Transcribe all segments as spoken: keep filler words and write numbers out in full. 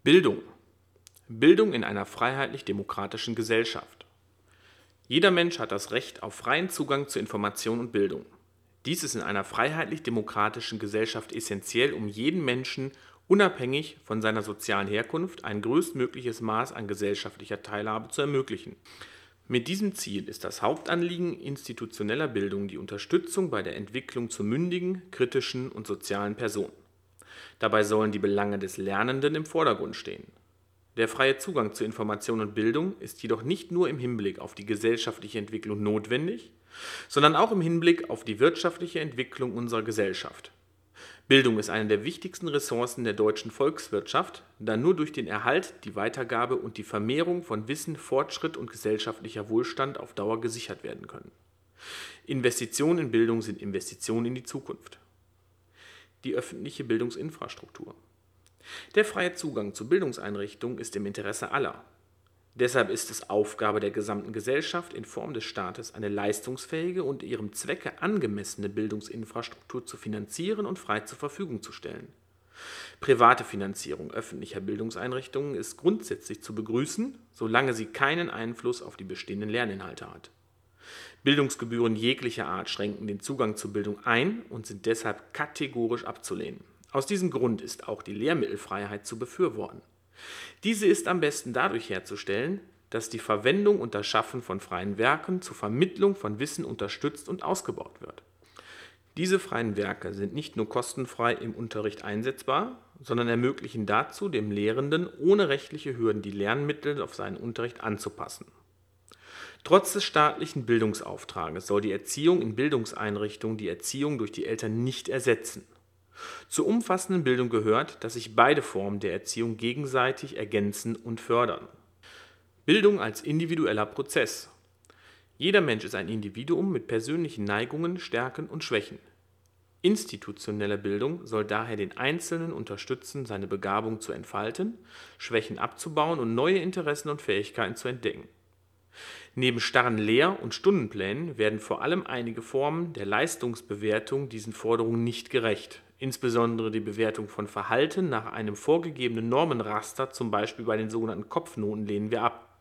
Bildung. Bildung in einer freiheitlich-demokratischen Gesellschaft. Jeder Mensch hat das Recht auf freien Zugang zu Information und Bildung. Dies ist in einer freiheitlich-demokratischen Gesellschaft essentiell, um jedem Menschen, unabhängig von seiner sozialen Herkunft, ein größtmögliches Maß an gesellschaftlicher Teilhabe zu ermöglichen. Mit diesem Ziel ist das Hauptanliegen institutioneller Bildung die Unterstützung bei der Entwicklung zur mündigen, kritischen und sozialen Person. Dabei sollen die Belange des Lernenden im Vordergrund stehen. Der freie Zugang zu Information und Bildung ist jedoch nicht nur im Hinblick auf die gesellschaftliche Entwicklung notwendig, sondern auch im Hinblick auf die wirtschaftliche Entwicklung unserer Gesellschaft. Bildung ist eine der wichtigsten Ressourcen der deutschen Volkswirtschaft, da nur durch den Erhalt, die Weitergabe und die Vermehrung von Wissen, Fortschritt und gesellschaftlicher Wohlstand auf Dauer gesichert werden können. Investitionen in Bildung sind Investitionen in die Zukunft. Die öffentliche Bildungsinfrastruktur. Der freie Zugang zu Bildungseinrichtungen ist im Interesse aller. Deshalb ist es Aufgabe der gesamten Gesellschaft in Form des Staates, eine leistungsfähige und ihrem Zwecke angemessene Bildungsinfrastruktur zu finanzieren und frei zur Verfügung zu stellen. Private Finanzierung öffentlicher Bildungseinrichtungen ist grundsätzlich zu begrüßen, solange sie keinen Einfluss auf die bestehenden Lerninhalte hat. Bildungsgebühren jeglicher Art schränken den Zugang zur Bildung ein und sind deshalb kategorisch abzulehnen. Aus diesem Grund ist auch die Lehrmittelfreiheit zu befürworten. Diese ist am besten dadurch herzustellen, dass die Verwendung und das Schaffen von freien Werken zur Vermittlung von Wissen unterstützt und ausgebaut wird. Diese freien Werke sind nicht nur kostenfrei im Unterricht einsetzbar, sondern ermöglichen dazu dem Lehrenden ohne rechtliche Hürden die Lernmittel auf seinen Unterricht anzupassen. Trotz des staatlichen Bildungsauftrages soll die Erziehung in Bildungseinrichtungen die Erziehung durch die Eltern nicht ersetzen. Zur umfassenden Bildung gehört, dass sich beide Formen der Erziehung gegenseitig ergänzen und fördern. Bildung als individueller Prozess. Jeder Mensch ist ein Individuum mit persönlichen Neigungen, Stärken und Schwächen. Institutionelle Bildung soll daher den Einzelnen unterstützen, seine Begabung zu entfalten, Schwächen abzubauen und neue Interessen und Fähigkeiten zu entdecken. Neben starren Lehr- und Stundenplänen werden vor allem einige Formen der Leistungsbewertung diesen Forderungen nicht gerecht. Insbesondere die Bewertung von Verhalten nach einem vorgegebenen Normenraster, zum Beispiel bei den sogenannten Kopfnoten, lehnen wir ab.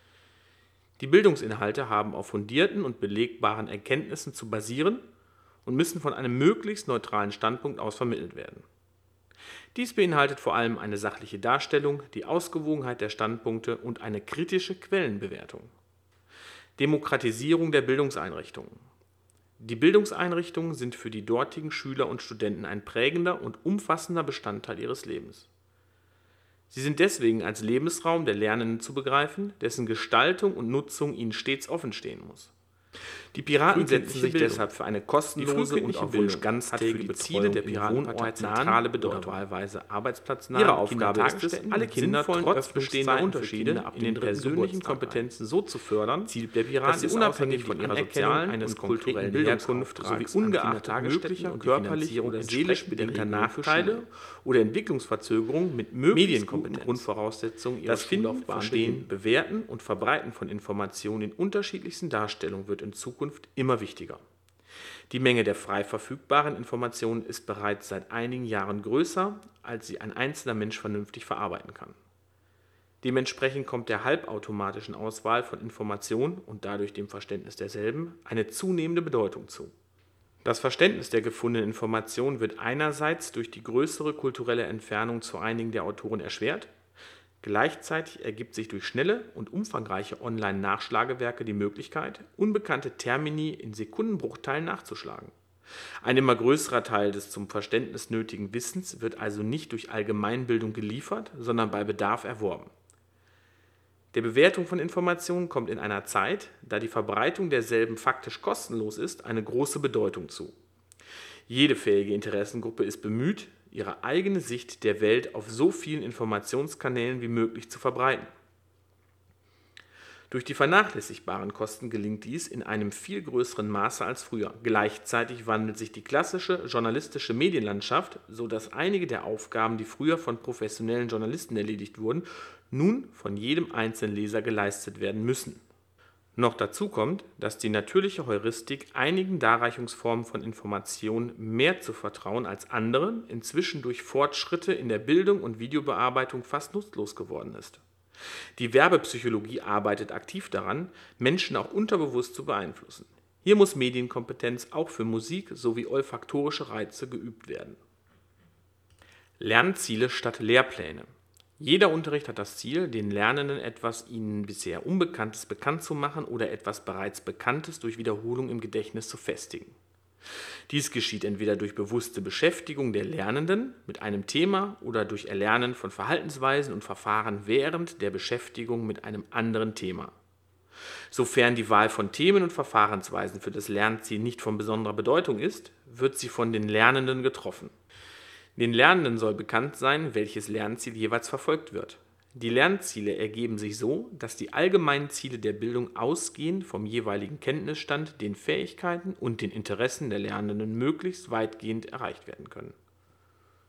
Die Bildungsinhalte haben auf fundierten und belegbaren Erkenntnissen zu basieren und müssen von einem möglichst neutralen Standpunkt aus vermittelt werden. Dies beinhaltet vor allem eine sachliche Darstellung, die Ausgewogenheit der Standpunkte und eine kritische Quellenbewertung. Demokratisierung der Bildungseinrichtungen. Die Bildungseinrichtungen sind für die dortigen Schüler und Studenten ein prägender und umfassender Bestandteil ihres Lebens. Sie sind deswegen als Lebensraum der Lernenden zu begreifen, dessen Gestaltung und Nutzung ihnen stets offen stehen muss. Die Piraten setzen sich deshalb für eine kostenlose und auf Wunsch ganztägige Ziele der Piratenpartei zentrale Bedeutung. Wahlweise arbeitsplatznahe Ihre Aufgabe ist es, alle Kinder trotz bestehender Unterschiede in den persönlichen Kompetenzen so zu fördern, Ziel der Piraten dass sie unabhängig von ihrer sozialen eines kulturellen Herkunft sowie ungeachtet möglicher körperlicher oder seelisch bedingter Nachteile oder Entwicklungsverzögerungen mit möglichst guten Grundvoraussetzungen ihrer Schullaufbahn Verstehen, Bewerten und Verbreiten von Informationen in unterschiedlichsten Darstellungen wird in Zukunft immer wichtiger. Die Menge der frei verfügbaren Informationen ist bereits seit einigen Jahren größer, als sie ein einzelner Mensch vernünftig verarbeiten kann. Dementsprechend kommt der halbautomatischen Auswahl von Informationen und dadurch dem Verständnis derselben eine zunehmende Bedeutung zu. Das Verständnis der gefundenen Informationen wird einerseits durch die größere kulturelle Entfernung zu einigen der Autoren erschwert. Gleichzeitig ergibt sich durch schnelle und umfangreiche Online-Nachschlagewerke die Möglichkeit, unbekannte Termini in Sekundenbruchteilen nachzuschlagen. Ein immer größerer Teil des zum Verständnis nötigen Wissens wird also nicht durch Allgemeinbildung geliefert, sondern bei Bedarf erworben. Der Bewertung von Informationen kommt in einer Zeit, da die Verbreitung derselben faktisch kostenlos ist, eine große Bedeutung zu. Jede fähige Interessengruppe ist bemüht, ihre eigene Sicht der Welt auf so vielen Informationskanälen wie möglich zu verbreiten. Durch die vernachlässigbaren Kosten gelingt dies in einem viel größeren Maße als früher. Gleichzeitig wandelt sich die klassische journalistische Medienlandschaft, sodass einige der Aufgaben, die früher von professionellen Journalisten erledigt wurden, nun von jedem einzelnen Leser geleistet werden müssen. Noch dazu kommt, dass die natürliche Heuristik einigen Darreichungsformen von Informationen mehr zu vertrauen als anderen inzwischen durch Fortschritte in der Bildung und Videobearbeitung fast nutzlos geworden ist. Die Werbepsychologie arbeitet aktiv daran, Menschen auch unterbewusst zu beeinflussen. Hier muss Medienkompetenz auch für Musik sowie olfaktorische Reize geübt werden. Lernziele statt Lehrpläne. Jeder Unterricht hat das Ziel, den Lernenden etwas ihnen bisher Unbekanntes bekannt zu machen oder etwas bereits Bekanntes durch Wiederholung im Gedächtnis zu festigen. Dies geschieht entweder durch bewusste Beschäftigung der Lernenden mit einem Thema oder durch Erlernen von Verhaltensweisen und Verfahren während der Beschäftigung mit einem anderen Thema. Sofern die Wahl von Themen und Verfahrensweisen für das Lernziel nicht von besonderer Bedeutung ist, wird sie von den Lernenden getroffen. Den Lernenden soll bekannt sein, welches Lernziel jeweils verfolgt wird. Die Lernziele ergeben sich so, dass die allgemeinen Ziele der Bildung ausgehend vom jeweiligen Kenntnisstand, den Fähigkeiten und den Interessen der Lernenden möglichst weitgehend erreicht werden können.